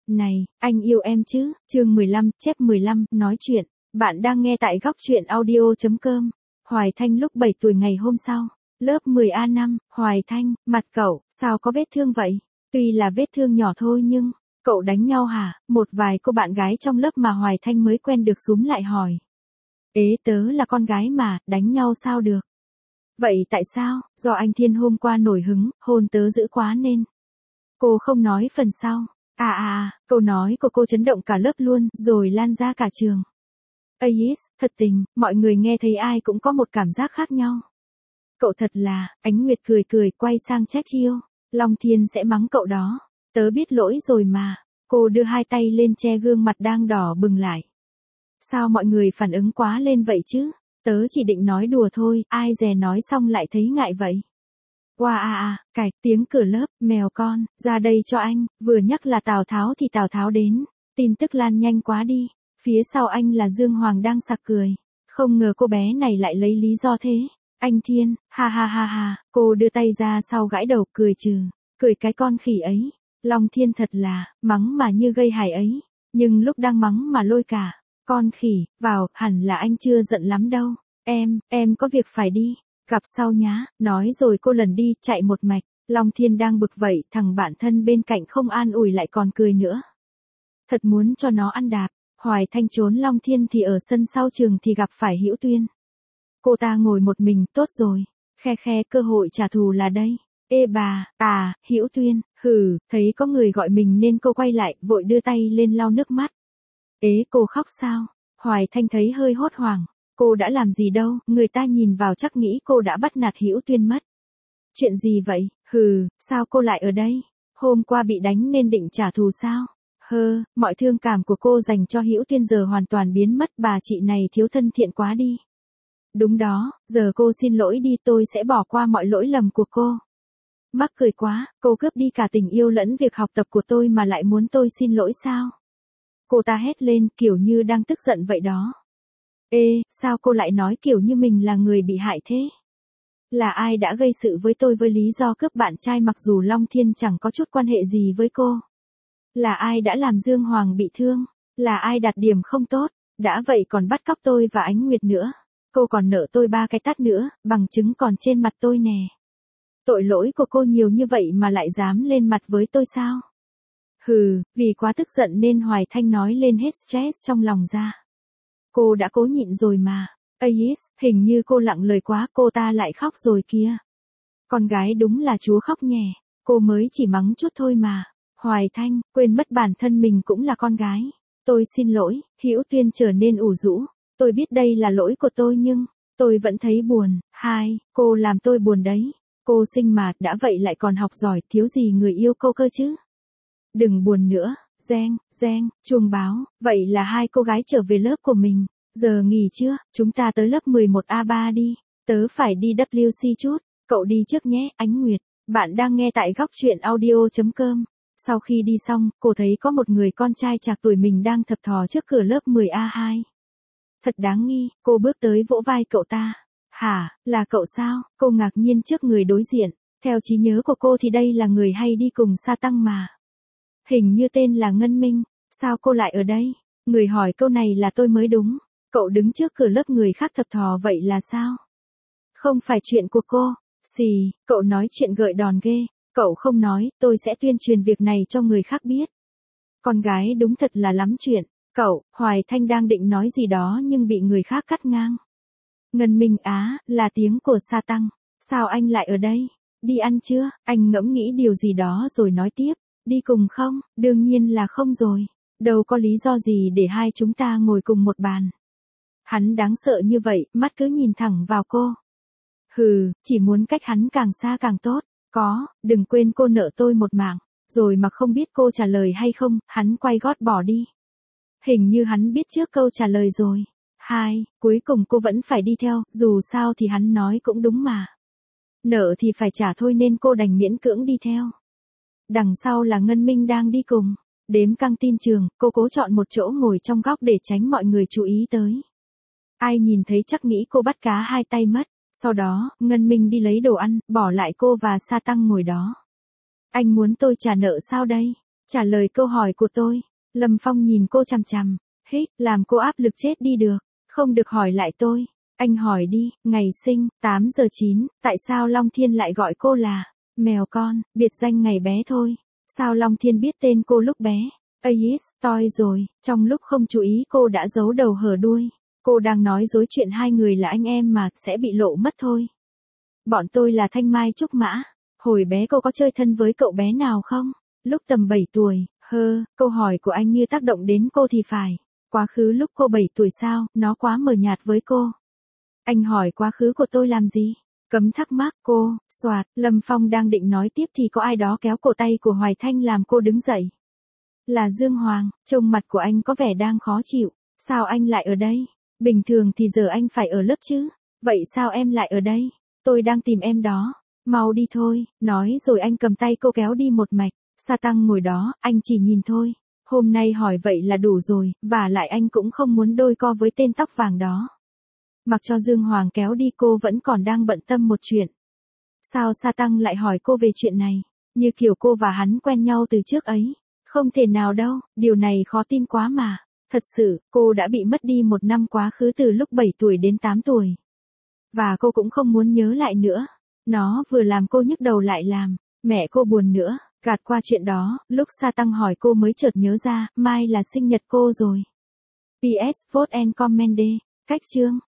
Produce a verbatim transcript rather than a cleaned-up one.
Này, anh yêu em chứ? Chương mười lăm, chép mười lăm, nói chuyện. Bạn đang nghe tại góc truyện audio chấm com. Hoài Thanh lúc bảy tuổi ngày hôm sau. Lớp mười A năm, Hoài Thanh, mặt cậu, sao có vết thương vậy? Tuy là vết thương nhỏ thôi nhưng, cậu đánh nhau hả? Một vài cô bạn gái trong lớp mà Hoài Thanh mới quen được xúm lại hỏi. Ế tớ là con gái mà, đánh nhau sao được? Vậy tại sao? Do anh Thiên hôm qua nổi hứng, hôn tớ dữ quá nên. Cô không nói phần sau. À à à, câu nói của cô chấn động cả lớp luôn, rồi lan ra cả trường. Ais, thật tình, mọi người nghe thấy ai cũng có một cảm giác khác nhau. Cậu thật là, Ánh Nguyệt cười cười quay sang trách Chiêu. Long Thiên sẽ mắng cậu đó. Tớ biết lỗi rồi mà. Cô đưa hai tay lên che gương mặt đang đỏ bừng lại. Sao mọi người phản ứng quá lên vậy chứ? Tớ chỉ định nói đùa thôi, ai dè nói xong lại thấy ngại vậy. Wow à à, cạch tiếng cửa lớp, mèo con, ra đây cho anh, vừa nhắc là Tào Tháo thì Tào Tháo đến, tin tức lan nhanh quá đi, phía sau anh là Dương Hoàng đang sặc cười, không ngờ cô bé này lại lấy lý do thế, anh Thiên, ha ha ha ha, cô đưa tay ra sau gãi đầu cười trừ, cười cái con khỉ ấy, Long Thiên thật là, mắng mà như gây hại ấy, nhưng lúc đang mắng mà lôi cả, con khỉ, vào, hẳn là anh chưa giận lắm đâu, em, em có việc phải đi. Gặp sau nhá, nói rồi cô lần đi, chạy một mạch, Long Thiên đang bực vậy, thằng bạn thân bên cạnh không an ủi lại còn cười nữa. Thật muốn cho nó ăn đạp, Hoài Thanh trốn Long Thiên thì ở sân sau trường thì gặp phải Hữu Tuyên. Cô ta ngồi một mình, tốt rồi, khe khe cơ hội trả thù là đây. Ê bà, à, Hữu Tuyên, hừ, thấy có người gọi mình nên cô quay lại, vội đưa tay lên lau nước mắt. Ế cô khóc sao? Hoài Thanh thấy hơi hốt hoảng. Cô đã làm gì đâu, người ta nhìn vào chắc nghĩ cô đã bắt nạt Hữu Tuyên mất. Chuyện gì vậy? Hừ, sao cô lại ở đây? Hôm qua bị đánh nên định trả thù sao? Hơ, mọi thương cảm của cô dành cho Hữu Tuyên giờ hoàn toàn biến mất, bà chị này thiếu thân thiện quá đi. Đúng đó, giờ cô xin lỗi đi, tôi sẽ bỏ qua mọi lỗi lầm của cô. Mắc cười quá, cô cướp đi cả tình yêu lẫn việc học tập của tôi mà lại muốn tôi xin lỗi sao? Cô ta hét lên kiểu như đang tức giận vậy đó. Ê, sao cô lại nói kiểu như mình là người bị hại thế? Là ai đã gây sự với tôi với lý do cướp bạn trai mặc dù Long Thiên chẳng có chút quan hệ gì với cô? Là ai đã làm Dương Hoàng bị thương? Là ai đạt điểm không tốt? Đã vậy còn bắt cóc tôi và Ánh Nguyệt nữa. Cô còn nợ tôi ba cái tát nữa, bằng chứng còn trên mặt tôi nè. Tội lỗi của cô nhiều như vậy mà lại dám lên mặt với tôi sao? Hừ, vì quá tức giận nên Hoài Thanh nói lên hết stress trong lòng ra. Cô đã cố nhịn rồi mà. Ais, hình như cô lặng lời quá, cô ta lại khóc rồi kìa. Con gái đúng là chúa khóc nhè, cô mới chỉ mắng chút thôi mà. Hoài Thanh, quên mất bản thân mình cũng là con gái. Tôi xin lỗi, Hữu Tuyên trở nên ủ rũ. Tôi biết đây là lỗi của tôi nhưng, tôi vẫn thấy buồn. Hai, cô làm tôi buồn đấy. Cô xinh mà, đã vậy lại còn học giỏi, thiếu gì người yêu cô cơ chứ. Đừng buồn nữa. Reng, reng, chuông báo, vậy là hai cô gái trở về lớp của mình. Giờ nghỉ chưa, chúng ta tới lớp mười một A ba đi. Tớ phải đi W C chút, cậu đi trước nhé, Ánh Nguyệt. Bạn đang nghe tại góc truyện audio chấm com. Sau khi đi xong, cô thấy có một người con trai trạc tuổi mình đang thập thò trước cửa lớp mười A hai. Thật đáng nghi, cô bước tới vỗ vai cậu ta. Hả, là cậu sao? Cô ngạc nhiên trước người đối diện. Theo trí nhớ của cô thì đây là người hay đi cùng Sa Tăng mà. Hình như tên là Ngân Minh, sao cô lại ở đây? Người hỏi câu này là tôi mới đúng. Cậu đứng trước cửa lớp người khác thập thò vậy là sao? Không phải chuyện của cô. Xì, cậu nói chuyện gợi đòn ghê. Cậu không nói, tôi sẽ tuyên truyền việc này cho người khác biết. Con gái đúng thật là lắm chuyện. Cậu, Hoài Thanh đang định nói gì đó nhưng bị người khác cắt ngang. Ngân Minh á, là tiếng của Sa Tăng. Sao anh lại ở đây? Đi ăn chưa? Anh ngẫm nghĩ điều gì đó rồi nói tiếp. Đi cùng không? Đương nhiên là không rồi. Đâu có lý do gì để hai chúng ta ngồi cùng một bàn. Hắn đáng sợ như vậy, mắt cứ nhìn thẳng vào cô. Hừ, chỉ muốn cách hắn càng xa càng tốt. Có, đừng quên cô nợ tôi một mạng. Rồi mà không biết cô trả lời hay không, hắn quay gót bỏ đi. Hình như hắn biết trước câu trả lời rồi. Hai, cuối cùng cô vẫn phải đi theo, dù sao thì hắn nói cũng đúng mà. Nợ thì phải trả thôi nên cô đành miễn cưỡng đi theo. Đằng sau là Ngân Minh đang đi cùng. Đếm căng tin trường, cô cố chọn một chỗ ngồi trong góc để tránh mọi người chú ý tới. Ai nhìn thấy chắc nghĩ cô bắt cá hai tay mất. Sau đó, Ngân Minh đi lấy đồ ăn, bỏ lại cô và Sa Tăng ngồi đó. Anh muốn tôi trả nợ sao đây? Trả lời câu hỏi của tôi. Lâm Phong nhìn cô chằm chằm, hít, làm cô áp lực chết đi được, không được hỏi lại tôi. Anh hỏi đi, ngày sinh, tám giờ chín, tại sao Long Thiên lại gọi cô là mèo con, biệt danh ngày bé thôi. Sao Long Thiên biết tên cô lúc bé? Ais, toi rồi, trong lúc không chú ý cô đã giấu đầu hở đuôi. Cô đang nói dối chuyện hai người là anh em mà, sẽ bị lộ mất thôi. Bọn tôi là Thanh Mai Trúc Mã. Hồi bé cô có chơi thân với cậu bé nào không? Lúc tầm bảy tuổi, hơ, câu hỏi của anh như tác động đến cô thì phải. Quá khứ lúc cô bảy tuổi sao, nó quá mờ nhạt với cô. Anh hỏi quá khứ của tôi làm gì? Cấm thắc mắc cô, soạt, Lâm Phong đang định nói tiếp thì có ai đó kéo cổ tay của Hoài Thanh làm cô đứng dậy. Là Dương Hoàng, trông mặt của anh có vẻ đang khó chịu, sao anh lại ở đây? Bình thường thì giờ anh phải ở lớp chứ, vậy sao em lại ở đây? Tôi đang tìm em đó, mau đi thôi, nói rồi anh cầm tay cô kéo đi một mạch, Sa Tăng ngồi đó, anh chỉ nhìn thôi, hôm nay hỏi vậy là đủ rồi, và lại anh cũng không muốn đôi co với tên tóc vàng đó. Mặc cho Dương Hoàng kéo đi cô vẫn còn đang bận tâm một chuyện. Sao Sa Tăng lại hỏi cô về chuyện này, như kiểu cô và hắn quen nhau từ trước ấy. Không thể nào đâu, điều này khó tin quá mà. Thật sự, cô đã bị mất đi một năm quá khứ từ lúc bảy tuổi đến tám tuổi. Và cô cũng không muốn nhớ lại nữa. Nó vừa làm cô nhức đầu lại làm mẹ cô buồn nữa. Gạt qua chuyện đó, lúc Sa Tăng hỏi cô mới chợt nhớ ra, mai là sinh nhật cô rồi. pê ét Vote and Comment Day. Cách chương